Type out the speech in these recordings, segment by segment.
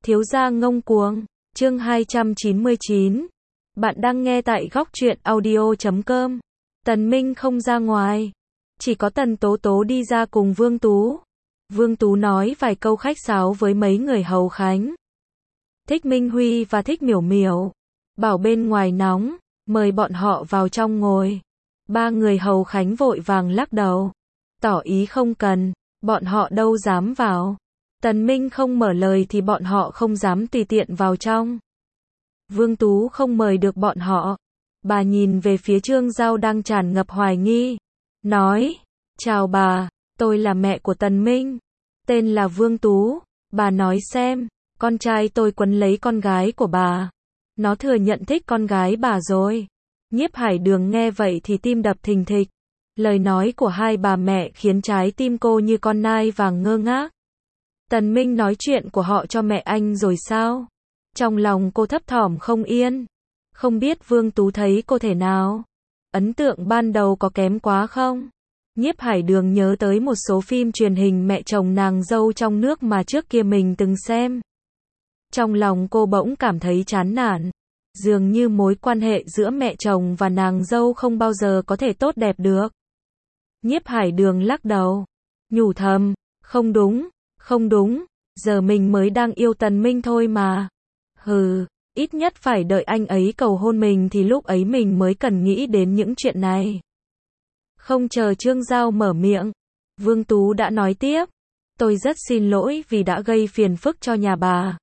Thiếu gia ngông cuồng, chương 299. Bạn đang nghe tại góc truyện audio.com. Tần Minh không ra ngoài. Chỉ có Tần Tố Tố đi ra cùng Vương Tú. Vương Tú nói vài câu khách sáo với mấy người hầu khánh. Thích Minh Huy và Thích Miểu Miểu. Bảo bên ngoài nóng, mời bọn họ vào trong ngồi. Ba người hầu khánh vội vàng lắc đầu. Tỏ ý không cần, bọn họ đâu dám vào. Tần Minh không mở lời thì bọn họ không dám tùy tiện vào trong. Vương Tú không mời được bọn họ. Bà nhìn về phía Trương Giao đang tràn ngập hoài nghi. Nói, chào bà, tôi là mẹ của Tần Minh. Tên là Vương Tú. Bà nói xem, con trai tôi quấn lấy con gái của bà. Nó thừa nhận thích con gái bà rồi. Nhiếp Hải Đường nghe vậy thì tim đập thình thịch. Lời nói của hai bà mẹ khiến trái tim cô như con nai vàng ngơ ngác. Tần Minh nói chuyện của họ cho mẹ anh rồi sao? Trong lòng cô thấp thỏm không yên. Không biết Vương Tú thấy cô thế nào? Ấn tượng ban đầu có kém quá không? Nhiếp Hải Đường nhớ tới một số phim truyền hình mẹ chồng nàng dâu trong nước mà trước kia mình từng xem. Trong lòng cô bỗng cảm thấy chán nản. Dường như mối quan hệ giữa mẹ chồng và nàng dâu không bao giờ có thể tốt đẹp được. Nhiếp Hải Đường lắc đầu. Nhủ thầm, không đúng. Không đúng, giờ mình mới đang yêu Tần Minh thôi mà. Hừ, ít nhất phải đợi anh ấy cầu hôn mình thì lúc ấy mình mới cần nghĩ đến những chuyện này. Không chờ Trương Giao mở miệng, Vương Tú đã nói tiếp. Tôi rất xin lỗi vì đã gây phiền phức cho nhà bà.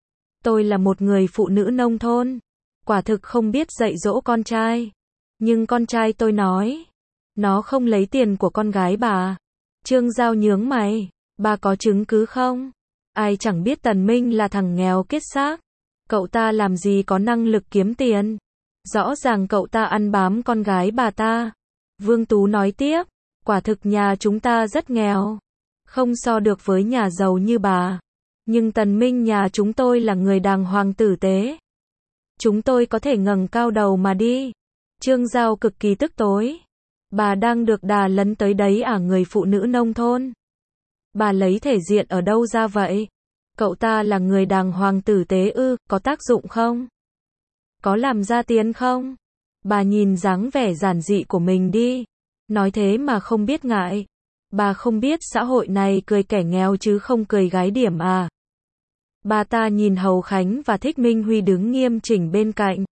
Tôi là một người phụ nữ nông thôn, quả thực không biết dạy dỗ con trai. Nhưng con trai tôi nói, nó không lấy tiền của con gái bà. Trương Giao nhướng mày. Bà có chứng cứ không? Ai chẳng biết Tần Minh là thằng nghèo kiết xác. Cậu ta làm gì có năng lực kiếm tiền. Rõ ràng cậu ta ăn bám con gái bà ta. Vương Tú nói tiếp. Quả thực nhà chúng ta rất nghèo. Không so được với nhà giàu như bà. Nhưng Tần Minh nhà chúng tôi là người đàng hoàng tử tế. Chúng tôi có thể ngẩng cao đầu mà đi. Trương Giao cực kỳ tức tối. Bà đang được đà lấn tới đấy à người phụ nữ nông thôn. Bà lấy thể diện ở đâu ra vậy? Cậu ta là người đàng hoàng tử tế ư, có tác dụng không? Có làm ra tiền không? Bà nhìn dáng vẻ giản dị của mình đi. Nói thế mà không biết ngại. Bà không biết xã hội này cười kẻ nghèo chứ không cười gái điểm à? Bà ta nhìn Hầu Khánh và Thích Minh Huy đứng nghiêm chỉnh bên cạnh.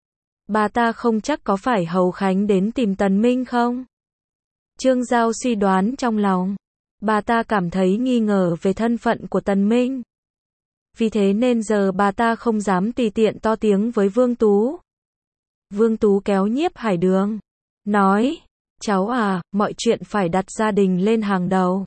Bà ta không chắc có phải Hầu Khánh đến tìm Tần Minh không? Trương Giao suy đoán trong lòng. Bà ta cảm thấy nghi ngờ về thân phận của Tần Minh. Vì thế nên giờ bà ta không dám tùy tiện to tiếng với Vương Tú. Vương Tú kéo Nhiếp Hải Đường. Nói, cháu à, mọi chuyện phải đặt gia đình lên hàng đầu.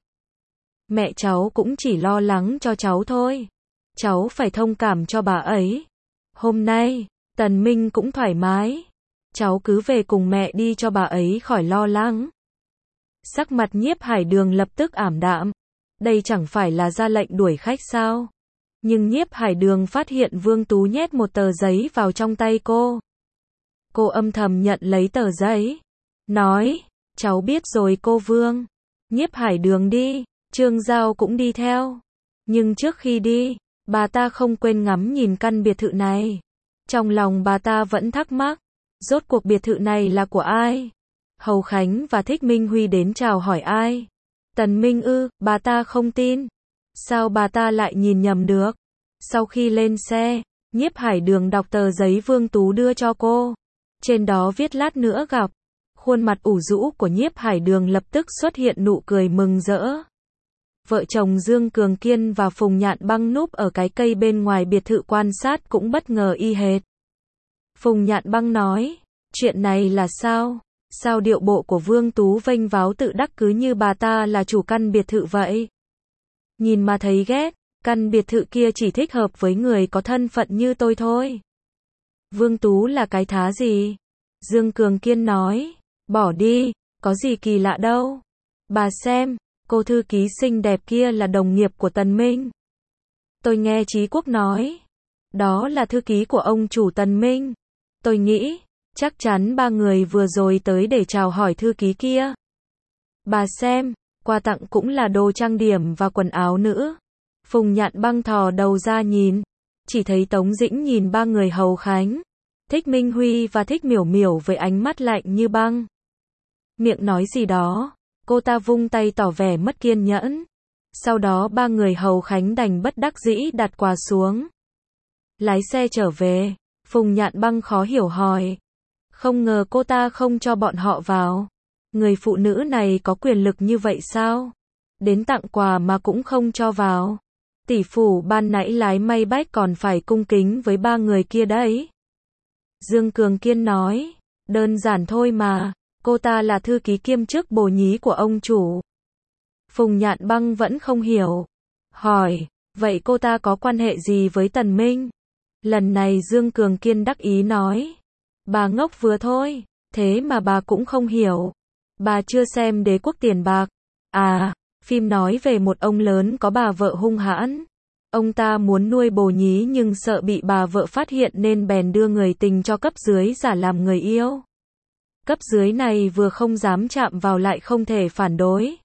Mẹ cháu cũng chỉ lo lắng cho cháu thôi. Cháu phải thông cảm cho bà ấy. Hôm nay, Tần Minh cũng thoải mái. Cháu cứ về cùng mẹ đi cho bà ấy khỏi lo lắng. Sắc mặt Nhiếp Hải Đường lập tức ảm đạm. Đây chẳng phải là ra lệnh đuổi khách sao? Nhưng Nhiếp Hải Đường phát hiện Vương Tú nhét một tờ giấy vào trong tay cô. Cô âm thầm nhận lấy tờ giấy. Nói, cháu biết rồi cô Vương. Nhiếp Hải Đường đi, Trương Giao cũng đi theo. Nhưng trước khi đi, bà ta không quên ngắm nhìn căn biệt thự này. Trong lòng bà ta vẫn thắc mắc. Rốt cuộc biệt thự này là của ai? Hầu Khánh và Thích Minh Huy đến chào hỏi ai? Tần Minh ư, bà ta không tin. Sao bà ta lại nhìn nhầm được? Sau khi lên xe, Nhiếp Hải Đường đọc tờ giấy Vương Tú đưa cho cô. Trên đó viết lát nữa gặp. Khuôn mặt ủ rũ của Nhiếp Hải Đường lập tức xuất hiện nụ cười mừng rỡ. Vợ chồng Dương Cường Kiên và Phùng Nhạn Băng núp ở cái cây bên ngoài biệt thự quan sát cũng bất ngờ y hệt. Phùng Nhạn Băng nói, chuyện này là sao? Sao điệu bộ của Vương Tú vênh váo tự đắc cứ như bà ta là chủ căn biệt thự vậy? Nhìn mà thấy ghét, căn biệt thự kia chỉ thích hợp với người có thân phận như tôi thôi. Vương Tú là cái thá gì? Dương Cường Kiên nói, bỏ đi, có gì kỳ lạ đâu. Bà xem, cô thư ký xinh đẹp kia là đồng nghiệp của Tần Minh. Tôi nghe Chí Quốc nói, đó là thư ký của ông chủ Tần Minh. Tôi nghĩ, chắc chắn ba người vừa rồi tới để chào hỏi thư ký kia. Bà xem, quà tặng cũng là đồ trang điểm và quần áo nữ. Phùng Nhạn Băng thò đầu ra nhìn, chỉ thấy Tống Dĩnh nhìn ba người hầu khánh, Thích Minh Huy và Thích Miểu Miểu với ánh mắt lạnh như băng. Miệng nói gì đó, cô ta vung tay tỏ vẻ mất kiên nhẫn. Sau đó ba người hầu khánh đành bất đắc dĩ đặt quà xuống. Lái xe trở về, Phùng Nhạn Băng khó hiểu hỏi. Không ngờ cô ta không cho bọn họ vào. Người phụ nữ này có quyền lực như vậy sao? Đến tặng quà mà cũng không cho vào. Tỷ phủ ban nãy lái may bách còn phải cung kính với ba người kia đấy. Dương Cường Kiên nói, đơn giản thôi mà, cô ta là thư ký kiêm chức bồ nhí của ông chủ. Phùng Nhạn Băng vẫn không hiểu. Hỏi, vậy cô ta có quan hệ gì với Tần Minh? Lần này Dương Cường Kiên đắc ý nói, bà ngốc vừa thôi, thế mà bà cũng không hiểu. Bà chưa xem Đế quốc tiền bạc. À, phim nói về một ông lớn có bà vợ hung hãn. Ông ta muốn nuôi bồ nhí nhưng sợ bị bà vợ phát hiện nên bèn đưa người tình cho cấp dưới giả làm người yêu. Cấp dưới này vừa không dám chạm vào lại không thể phản đối.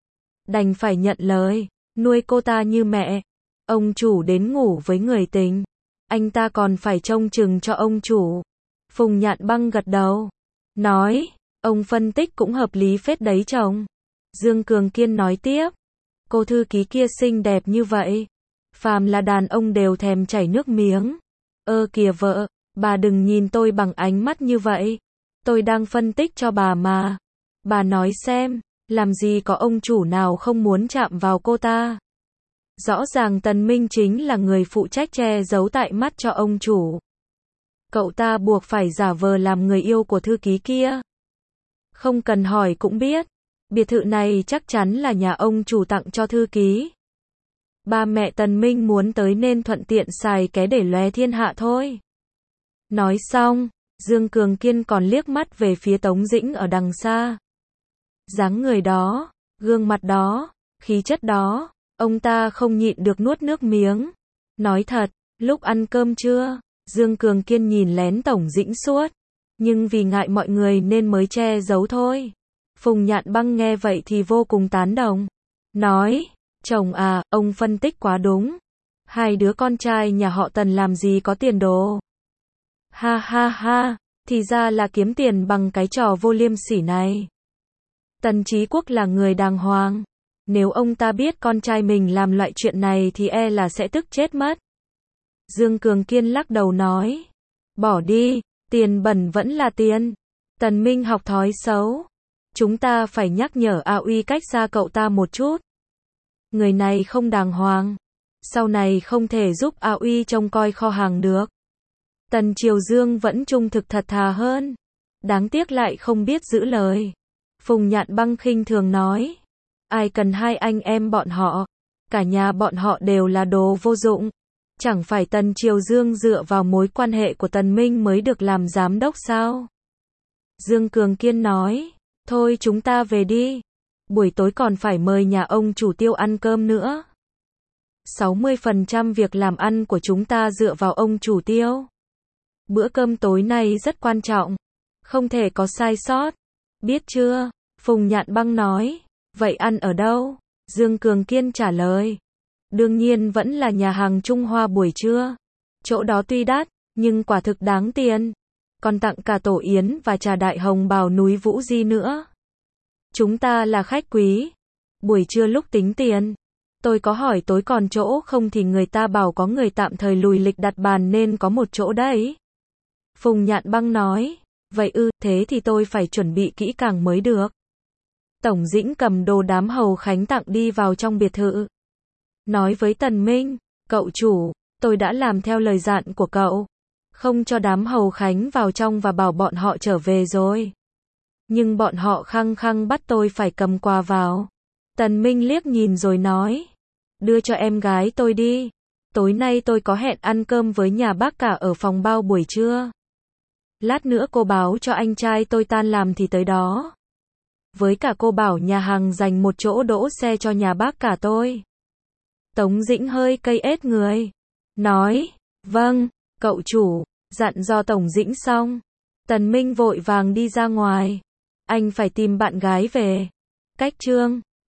Đành phải nhận lời, nuôi cô ta như mẹ. Ông chủ đến ngủ với người tình, anh ta còn phải trông chừng cho ông chủ. Phùng Nhạn Băng gật đầu, nói, ông phân tích cũng hợp lý phết đấy chồng. Dương Cường Kiên nói tiếp, cô thư ký kia xinh đẹp như vậy, phàm là đàn ông đều thèm chảy nước miếng. Kìa vợ, bà đừng nhìn tôi bằng ánh mắt như vậy. Tôi đang phân tích cho bà mà. Bà nói xem, làm gì có ông chủ nào không muốn chạm vào cô ta. Rõ ràng Tần Minh chính là người phụ trách che giấu tại mắt cho ông chủ. Cậu ta buộc phải giả vờ làm người yêu của thư ký kia. Không cần hỏi cũng biết, biệt thự này chắc chắn là nhà ông chủ tặng cho thư ký. Ba mẹ Tần Minh muốn tới nên thuận tiện xài ké để lóe thiên hạ thôi. Nói xong, Dương Cường Kiên còn liếc mắt về phía Tống Dĩnh ở đằng xa. Dáng người đó, gương mặt đó, khí chất đó, ông ta không nhịn được nuốt nước miếng. Nói thật, lúc ăn cơm trưa, Dương Cường Kiên nhìn lén Tống Dĩnh suốt, nhưng vì ngại mọi người nên mới che giấu thôi. Phùng Nhạn Băng nghe vậy thì vô cùng tán đồng. Nói, chồng à, ông phân tích quá đúng. Hai đứa con trai nhà họ Tần làm gì có tiền đồ. Ha ha ha, thì ra là kiếm tiền bằng cái trò vô liêm sỉ này. Tần Chí Quốc là người đàng hoàng. Nếu ông ta biết con trai mình làm loại chuyện này thì e là sẽ tức chết mất. Dương Cường Kiên lắc đầu nói, bỏ đi, tiền bẩn vẫn là tiền. Tần Minh học thói xấu. Chúng ta phải nhắc nhở A Uy cách xa cậu ta một chút. Người này không đàng hoàng. Sau này không thể giúp A Uy trông coi kho hàng được. Tần Triều Dương vẫn trung thực thật thà hơn. Đáng tiếc lại không biết giữ lời. Phùng Nhạn Băng khinh thường nói, ai cần hai anh em bọn họ. Cả nhà bọn họ đều là đồ vô dụng. Chẳng phải Tần Triều Dương dựa vào mối quan hệ của Tần Minh mới được làm giám đốc sao? Dương Cường Kiên nói, thôi chúng ta về đi. Buổi tối còn phải mời nhà ông chủ Tiêu ăn cơm nữa. 60% việc làm ăn của chúng ta dựa vào ông chủ Tiêu. Bữa cơm tối này rất quan trọng. Không thể có sai sót. Biết chưa? Phùng Nhạn Băng nói. Vậy ăn ở đâu? Dương Cường Kiên trả lời. Đương nhiên vẫn là nhà hàng Trung Hoa buổi trưa. Chỗ đó tuy đắt, nhưng quả thực đáng tiền. Còn tặng cả tổ yến và trà đại hồng bào núi Vũ Di nữa. Chúng ta là khách quý. Buổi trưa lúc tính tiền, tôi có hỏi tối còn chỗ không thì người ta bảo có người tạm thời lùi lịch đặt bàn nên có một chỗ đấy. Phùng Nhạn Băng nói, vậy thế thì tôi phải chuẩn bị kỹ càng mới được. Tống Dĩnh cầm đồ đám hầu khánh tặng đi vào trong biệt thự. Nói với Tần Minh, cậu chủ, tôi đã làm theo lời dặn của cậu. Không cho đám hầu khánh vào trong và bảo bọn họ trở về rồi. Nhưng bọn họ khăng khăng bắt tôi phải cầm quà vào. Tần Minh liếc nhìn rồi nói, đưa cho em gái tôi đi. Tối nay tôi có hẹn ăn cơm với nhà bác cả ở phòng bao buổi trưa. Lát nữa cô báo cho anh trai tôi tan làm thì tới đó. Với cả cô bảo nhà hàng dành một chỗ đỗ xe cho nhà bác cả tôi. Tống Dĩnh hơi cay ết người. Nói, vâng, cậu chủ, dặn dò Tống Dĩnh xong. Tần Minh vội vàng đi ra ngoài. Anh phải tìm bạn gái về. Cách chương